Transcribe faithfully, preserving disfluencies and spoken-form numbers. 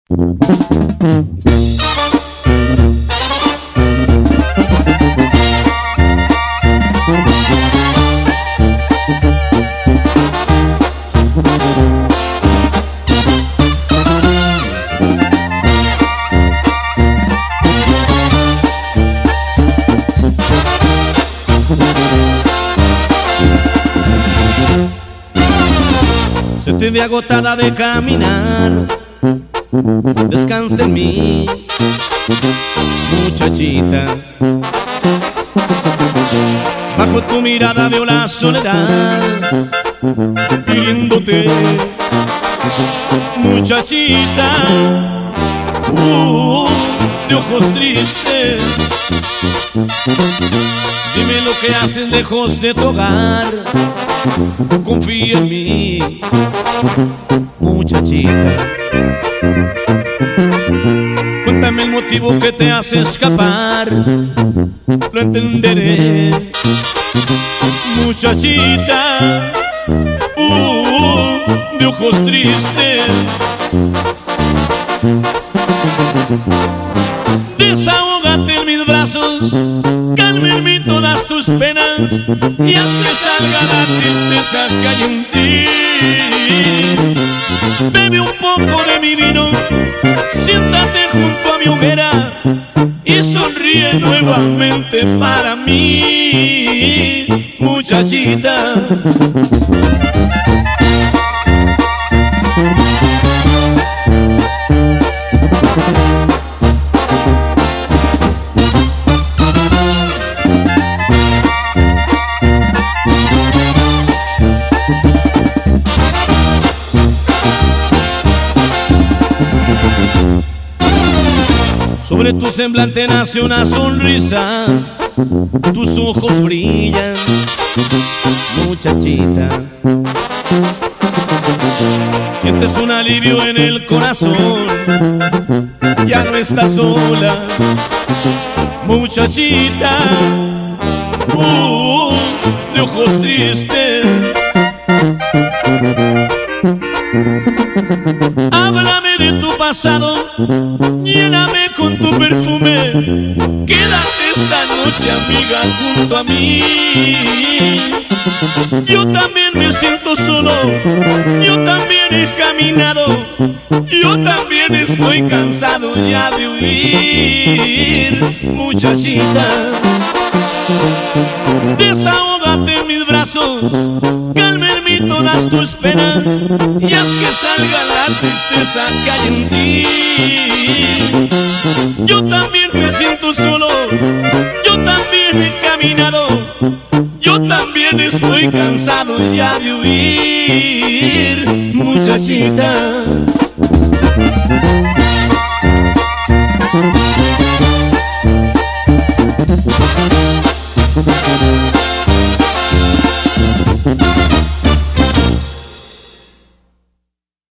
Se te ve agotada de caminar, descansa en mí, muchachita. Bajo tu mirada veo la soledad, pidiéndote, muchachita, uh, de ojos tristes. Dime lo que haces lejos de tu hogar, confía en mí, muchachita. Cuéntame el motivo que te hace escapar, lo entenderé, muchachita, uh, de ojos tristes. Desahógate en mis brazos, calmen todas tus penas y haz que salga la tristeza que hay en ti. Bebe un poco de mi vino, siéntate junto a mi hoguera y sonríe nuevamente para mí, muchachita. Sobre tu semblante nace una sonrisa, tus ojos brillan, muchachita. Sientes un alivio en el corazón, ya no estás sola, muchachita, uh, de ojos tristes. Háblame de tu pasado, lléname con tu perfume, quédate esta noche, amiga, junto a mí. Yo también me siento solo, yo también he caminado, yo también estoy cansado ya de huir, muchachita. Desahógate en mis brazos, calmen todas tus penas y haz que salga la tristeza que hay en ti. Yo también me siento solo, yo también he caminado, yo también estoy cansado ya de huir, muchachita.